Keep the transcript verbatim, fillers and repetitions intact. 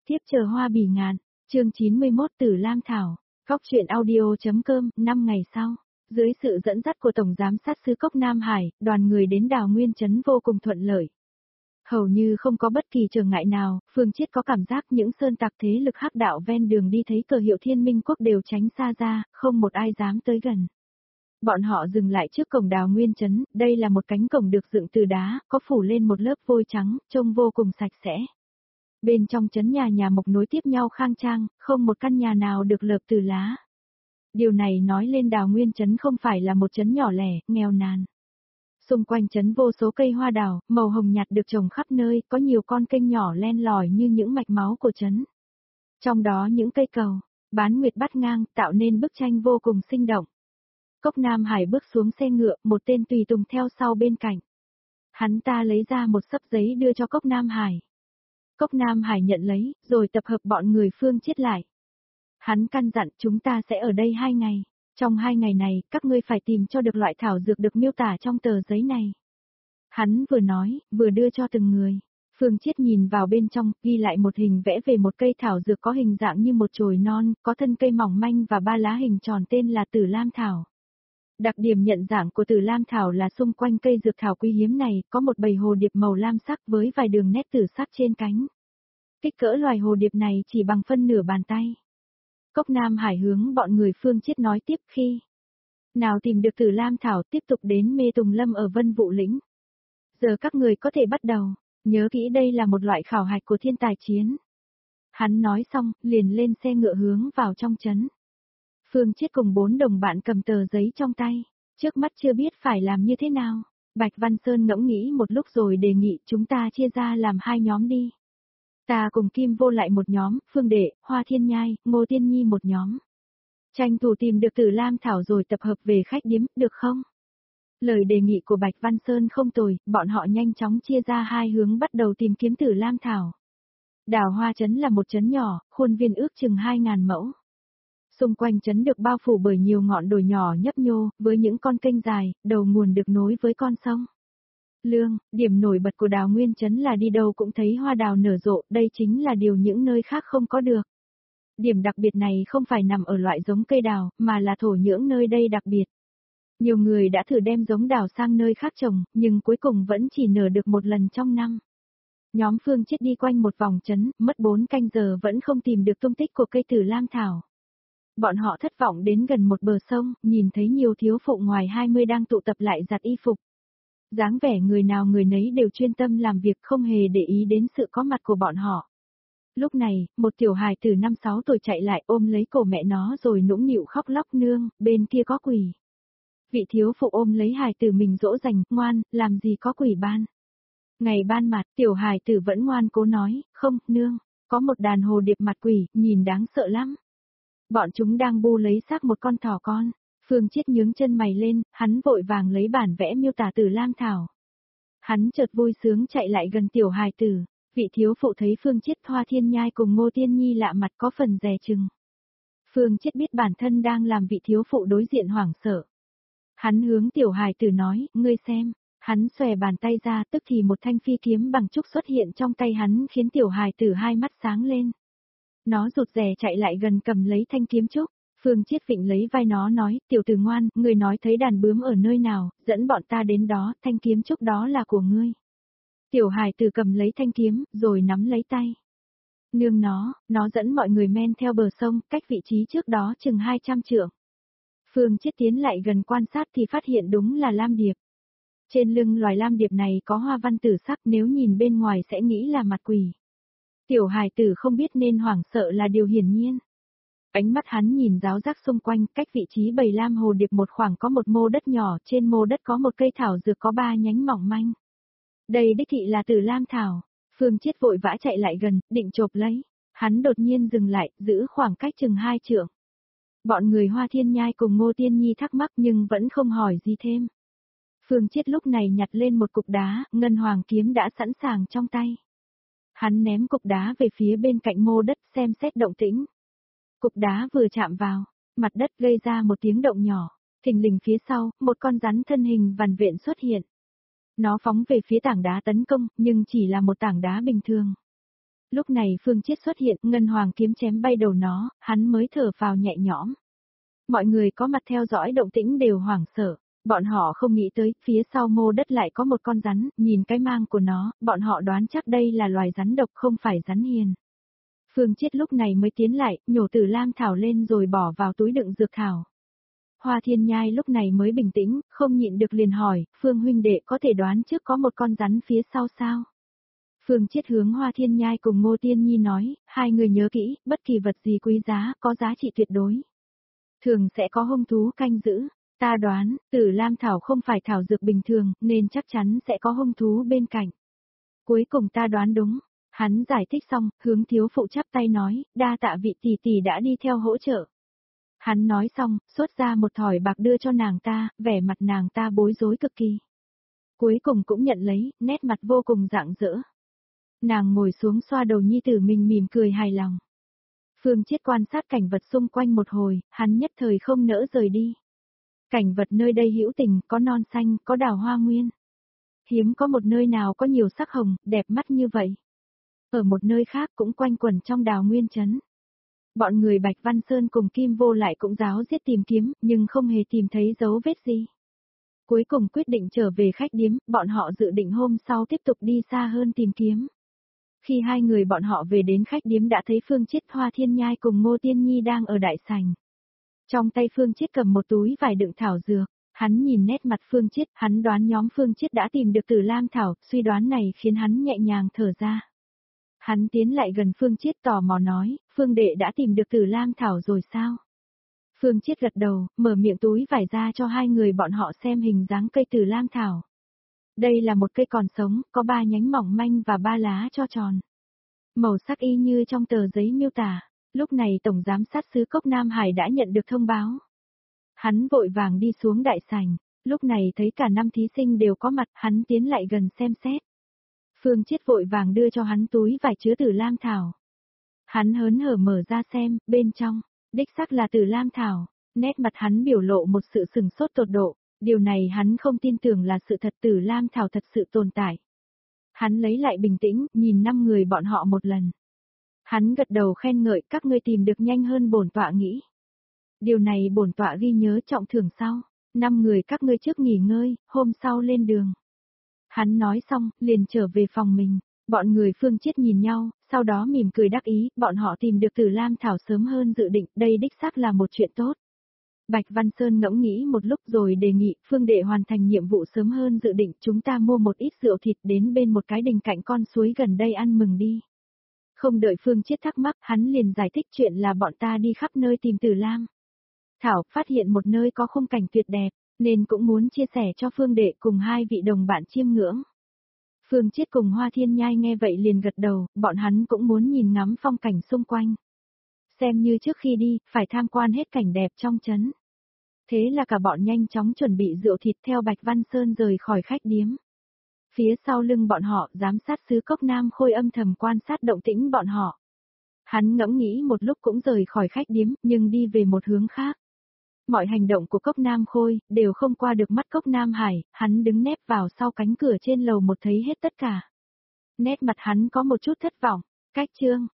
tiếp chờ hoa bỉ ngạn, chương chín mươi mốt Tử Lam Thảo, Cóc truyện audio.com, năm ngày sau, dưới sự dẫn dắt của Tổng Giám sát Sứ Cốc Nam Hải, đoàn người đến Đào Nguyên Trấn vô cùng thuận lợi. Hầu như không có bất kỳ trở ngại nào, Phương Chiết có cảm giác những sơn tặc thế lực hắc đạo ven đường đi thấy cờ hiệu Thiên Minh Quốc đều tránh xa ra, không một ai dám tới gần. Bọn họ dừng lại trước cổng Đào Nguyên Trấn, đây là một cánh cổng được dựng từ đá, có phủ lên một lớp vôi trắng, trông vô cùng sạch sẽ. Bên trong trấn nhà nhà mộc nối tiếp nhau khang trang, không một căn nhà nào được lợp từ lá. Điều này nói lên Đào Nguyên Trấn không phải là một trấn nhỏ lẻ, nghèo nàn. Xung quanh trấn vô số cây hoa đào, màu hồng nhạt được trồng khắp nơi, có nhiều con kênh nhỏ len lỏi như những mạch máu của trấn. Trong đó những cây cầu, bán nguyệt bát ngang, tạo nên bức tranh vô cùng sinh động. Cốc Nam Hải bước xuống xe ngựa, một tên tùy tùng theo sau bên cạnh. Hắn ta lấy ra một xấp giấy đưa cho Cốc Nam Hải. Cốc Nam Hải nhận lấy, rồi tập hợp bọn người Phương Chiết lại. Hắn căn dặn chúng ta sẽ ở đây hai ngày. Trong hai ngày này, các ngươi phải tìm cho được loại thảo dược được miêu tả trong tờ giấy này. Hắn vừa nói, vừa đưa cho từng người. Phương Chiết nhìn vào bên trong, ghi lại một hình vẽ về một cây thảo dược có hình dạng như một chồi non, có thân cây mỏng manh và ba lá hình tròn tên là Tử Lam Thảo. Đặc điểm nhận dạng của Tử Lam Thảo là xung quanh cây dược thảo quý hiếm này có một bầy hồ điệp màu lam sắc với vài đường nét tử sắc trên cánh. Kích cỡ loài hồ điệp này chỉ bằng phân nửa bàn tay. Cốc Nam Hải hướng bọn người Phương Chiết nói tiếp khi nào tìm được Tử Lam Thảo tiếp tục đến Mê Tùng Lâm ở Vân Vũ Lĩnh. Giờ các người có thể bắt đầu, nhớ kỹ đây là một loại khảo hạch của thiên tài chiến. Hắn nói xong, liền lên xe ngựa hướng vào trong trấn. Phương Chiết cùng bốn đồng bạn cầm tờ giấy trong tay, trước mắt chưa biết phải làm như thế nào. Bạch Văn Sơn ngẫm nghĩ một lúc rồi đề nghị chúng ta chia ra làm hai nhóm đi. Ta cùng Kim Vô lại một nhóm, Phương Đệ, Hoa Thiên Nhai, Ngô Tiên Nhi một nhóm. Tranh thủ tìm được Tử Lam Thảo rồi tập hợp về khách điếm, được không? Lời đề nghị của Bạch Văn Sơn không tồi, bọn họ nhanh chóng chia ra hai hướng bắt đầu tìm kiếm Tử Lam Thảo. Đào Hoa Trấn là một trấn nhỏ, khuôn viên ước chừng hai ngàn mẫu. Xung quanh trấn được bao phủ bởi nhiều ngọn đồi nhỏ nhấp nhô, với những con kênh dài, đầu nguồn được nối với con sông. Lương, điểm nổi bật của Đào Nguyên Trấn là đi đâu cũng thấy hoa đào nở rộ, đây chính là điều những nơi khác không có được. Điểm đặc biệt này không phải nằm ở loại giống cây đào, mà là thổ nhưỡng nơi đây đặc biệt. Nhiều người đã thử đem giống đào sang nơi khác trồng, nhưng cuối cùng vẫn chỉ nở được một lần trong năm. Nhóm Phương Chiết đi quanh một vòng trấn, mất bốn canh giờ vẫn không tìm được tung tích của cây Tử Lam Thảo. Bọn họ thất vọng đến gần một bờ sông, nhìn thấy nhiều thiếu phụ ngoài hai mươi đang tụ tập lại giặt y phục. Dáng vẻ người nào người nấy đều chuyên tâm làm việc không hề để ý đến sự có mặt của bọn họ. Lúc này, một tiểu hài từ năm sáu tuổi chạy lại ôm lấy cổ mẹ nó rồi nũng nịu khóc lóc nương, bên kia có quỷ. Vị thiếu phụ ôm lấy hài tử mình dỗ dành, ngoan, làm gì có quỷ ban. Ngày ban mặt, tiểu hài tử vẫn ngoan cố nói, không, nương, có một đàn hồ điệp mặt quỷ, nhìn đáng sợ lắm. Bọn chúng đang bu lấy xác một con thỏ con. Phương Chiết nhướng chân mày lên, hắn vội vàng lấy bản vẽ miêu tả Tử Lam Thảo. Hắn chợt vui sướng chạy lại gần tiểu hài tử, vị thiếu phụ thấy Phương Chiết, Hoa Thiên Nhai cùng Ngô Tiên Nhi lạ mặt có phần dè chừng. Phương Chiết biết bản thân đang làm vị thiếu phụ đối diện hoảng sợ. Hắn hướng tiểu hài tử nói, ngươi xem, hắn xòe bàn tay ra tức thì một thanh phi kiếm bằng trúc xuất hiện trong tay hắn khiến tiểu hài tử hai mắt sáng lên. Nó rụt rè chạy lại gần cầm lấy thanh kiếm trúc. Phương Chiết vịnh lấy vai nó nói, tiểu tử ngoan, người nói thấy đàn bướm ở nơi nào, dẫn bọn ta đến đó, thanh kiếm trúc đó là của ngươi. Tiểu hài tử cầm lấy thanh kiếm, rồi nắm lấy tay. Nương nó, nó dẫn mọi người men theo bờ sông, cách vị trí trước đó chừng hai trăm trượng. Phương Chiết tiến lại gần quan sát thì phát hiện đúng là lam điệp. Trên lưng loài lam điệp này có hoa văn tử sắc, nếu nhìn bên ngoài sẽ nghĩ là mặt quỷ. Tiểu hài tử không biết nên hoảng sợ là điều hiển nhiên. Ánh mắt hắn nhìn ráo rác xung quanh, cách vị trí bầy lam hồ điệp một khoảng có một mô đất nhỏ, trên mô đất có một cây thảo dược có ba nhánh mỏng manh. Đây đích thị là Tử Lam Thảo. Phương Chiết vội vã chạy lại gần, định chộp lấy. Hắn đột nhiên dừng lại, giữ khoảng cách chừng hai trượng. Bọn người Hoa Thiên Nhai cùng Ngô Tiên Nhi thắc mắc nhưng vẫn không hỏi gì thêm. Phương Chiết lúc này nhặt lên một cục đá, ngân hoàng kiếm đã sẵn sàng trong tay. Hắn ném cục đá về phía bên cạnh mô đất xem xét động tĩnh. Cục đá vừa chạm vào, mặt đất gây ra một tiếng động nhỏ, thình lình phía sau, một con rắn thân hình vằn vện xuất hiện. Nó phóng về phía tảng đá tấn công, nhưng chỉ là một tảng đá bình thường. Lúc này Phương Chiết xuất hiện, ngân hoàng kiếm chém bay đầu nó, hắn mới thở vào nhẹ nhõm. Mọi người có mặt theo dõi động tĩnh đều hoảng sợ, bọn họ không nghĩ tới, phía sau mô đất lại có một con rắn, nhìn cái mang của nó, bọn họ đoán chắc đây là loài rắn độc không phải rắn hiền. Phương Chiết lúc này mới tiến lại, nhổ Tử Lam thảo lên rồi bỏ vào túi đựng dược thảo. Hoa Thiên Nhai lúc này mới bình tĩnh, không nhịn được liền hỏi, Phương huynh đệ có thể đoán trước có một con rắn phía sau sao? Phương Chiết hướng Hoa Thiên Nhai cùng Ngô Tiên Nhi nói, hai người nhớ kỹ, bất kỳ vật gì quý giá, có giá trị tuyệt đối. Thường sẽ có hung thú canh giữ, ta đoán, Tử Lam thảo không phải thảo dược bình thường, nên chắc chắn sẽ có hung thú bên cạnh. Cuối cùng ta đoán đúng, hắn giải thích xong, hướng thiếu phụ chắp tay nói, đa tạ vị tỷ tỷ đã đi theo hỗ trợ. Hắn nói xong, xuất ra một thỏi bạc đưa cho nàng ta, vẻ mặt nàng ta bối rối cực kỳ. Cuối cùng cũng nhận lấy, nét mặt vô cùng rạng rỡ. Nàng ngồi xuống xoa đầu nhi tử mình mỉm cười hài lòng. Phương Chiết quan sát cảnh vật xung quanh một hồi, hắn nhất thời không nỡ rời đi. Cảnh vật nơi đây hữu tình, có non xanh, có đào hoa nguyên. Hiếm có một nơi nào có nhiều sắc hồng, đẹp mắt như vậy. Ở một nơi khác cũng quanh quẩn trong đào nguyên trấn. Bọn người Bạch Văn Sơn cùng Kim Vô lại cũng ráo riết tìm kiếm, nhưng không hề tìm thấy dấu vết gì. Cuối cùng quyết định trở về khách điếm, bọn họ dự định hôm sau tiếp tục đi xa hơn tìm kiếm. Khi hai người bọn họ về đến khách điếm đã thấy Phương Chiết, Hoa Thiên Nhai cùng Ngô Tiên Nhi đang ở đại sảnh. Trong tay Phương Chiết cầm một túi vải đựng thảo dược, hắn nhìn nét mặt Phương Chiết, hắn đoán nhóm Phương Chiết đã tìm được Tử Lam thảo, suy đoán này khiến hắn nhẹ nhàng thở ra. Hắn tiến lại gần Phương Chiết tò mò nói, Phương đệ đã tìm được Tử Lam thảo rồi sao? Phương Chiết gật đầu, mở miệng túi vải ra cho hai người bọn họ xem hình dáng cây Tử Lam thảo. Đây là một cây còn sống, có ba nhánh mỏng manh và ba lá cho tròn. Màu sắc y như trong tờ giấy miêu tả. Lúc này Tổng Giám sát xứ Cốc Nam Hải đã nhận được thông báo. Hắn vội vàng đi xuống đại sảnh, lúc này thấy cả năm thí sinh đều có mặt, hắn tiến lại gần xem xét. Phương Chiết vội vàng đưa cho hắn túi vải chứa Tử Lam thảo. Hắn hớn hở mở ra xem, bên trong, đích xác là Tử Lam thảo, nét mặt hắn biểu lộ một sự sừng sốt tột độ, điều này hắn không tin tưởng là sự thật, Tử Lam thảo thật sự tồn tại. Hắn lấy lại bình tĩnh, nhìn năm người bọn họ một lần. Hắn gật đầu khen ngợi, các ngươi tìm được nhanh hơn bổn tọa nghĩ. Điều này bổn tọa ghi nhớ trọng thưởng sau, năm người các ngươi trước nghỉ ngơi, hôm sau lên đường. Hắn nói xong, liền trở về phòng mình, bọn người Phương Chiết nhìn nhau, sau đó mỉm cười đắc ý, bọn họ tìm được Tử Lam thảo sớm hơn dự định, đây đích xác là một chuyện tốt. Bạch Văn Sơn ngẫm nghĩ một lúc rồi đề nghị, Phương đệ hoàn thành nhiệm vụ sớm hơn dự định, chúng ta mua một ít rượu thịt đến bên một cái đình cạnh con suối gần đây ăn mừng đi. Không đợi Phương Chiết thắc mắc, hắn liền giải thích chuyện là bọn ta đi khắp nơi tìm Tử Lam thảo, phát hiện một nơi có khung cảnh tuyệt đẹp, nên cũng muốn chia sẻ cho Phương đệ cùng hai vị đồng bạn chiêm ngưỡng. Phương Chiết cùng Hoa Thiên Nhai nghe vậy liền gật đầu, bọn hắn cũng muốn nhìn ngắm phong cảnh xung quanh. Xem như trước khi đi, phải tham quan hết cảnh đẹp trong trấn. Thế là cả bọn nhanh chóng chuẩn bị rượu thịt theo Bạch Văn Sơn rời khỏi khách điếm. Phía sau lưng bọn họ, giám sát xứ Cốc Nam Khôi âm thầm quan sát động tĩnh bọn họ. Hắn ngẫm nghĩ một lúc cũng rời khỏi khách điếm, nhưng đi về một hướng khác. Mọi hành động của Cốc Nam Khôi, đều không qua được mắt Cốc Nam Hải, hắn đứng nép vào sau cánh cửa trên lầu một thấy hết tất cả. Nét mặt hắn có một chút thất vọng, cách chương.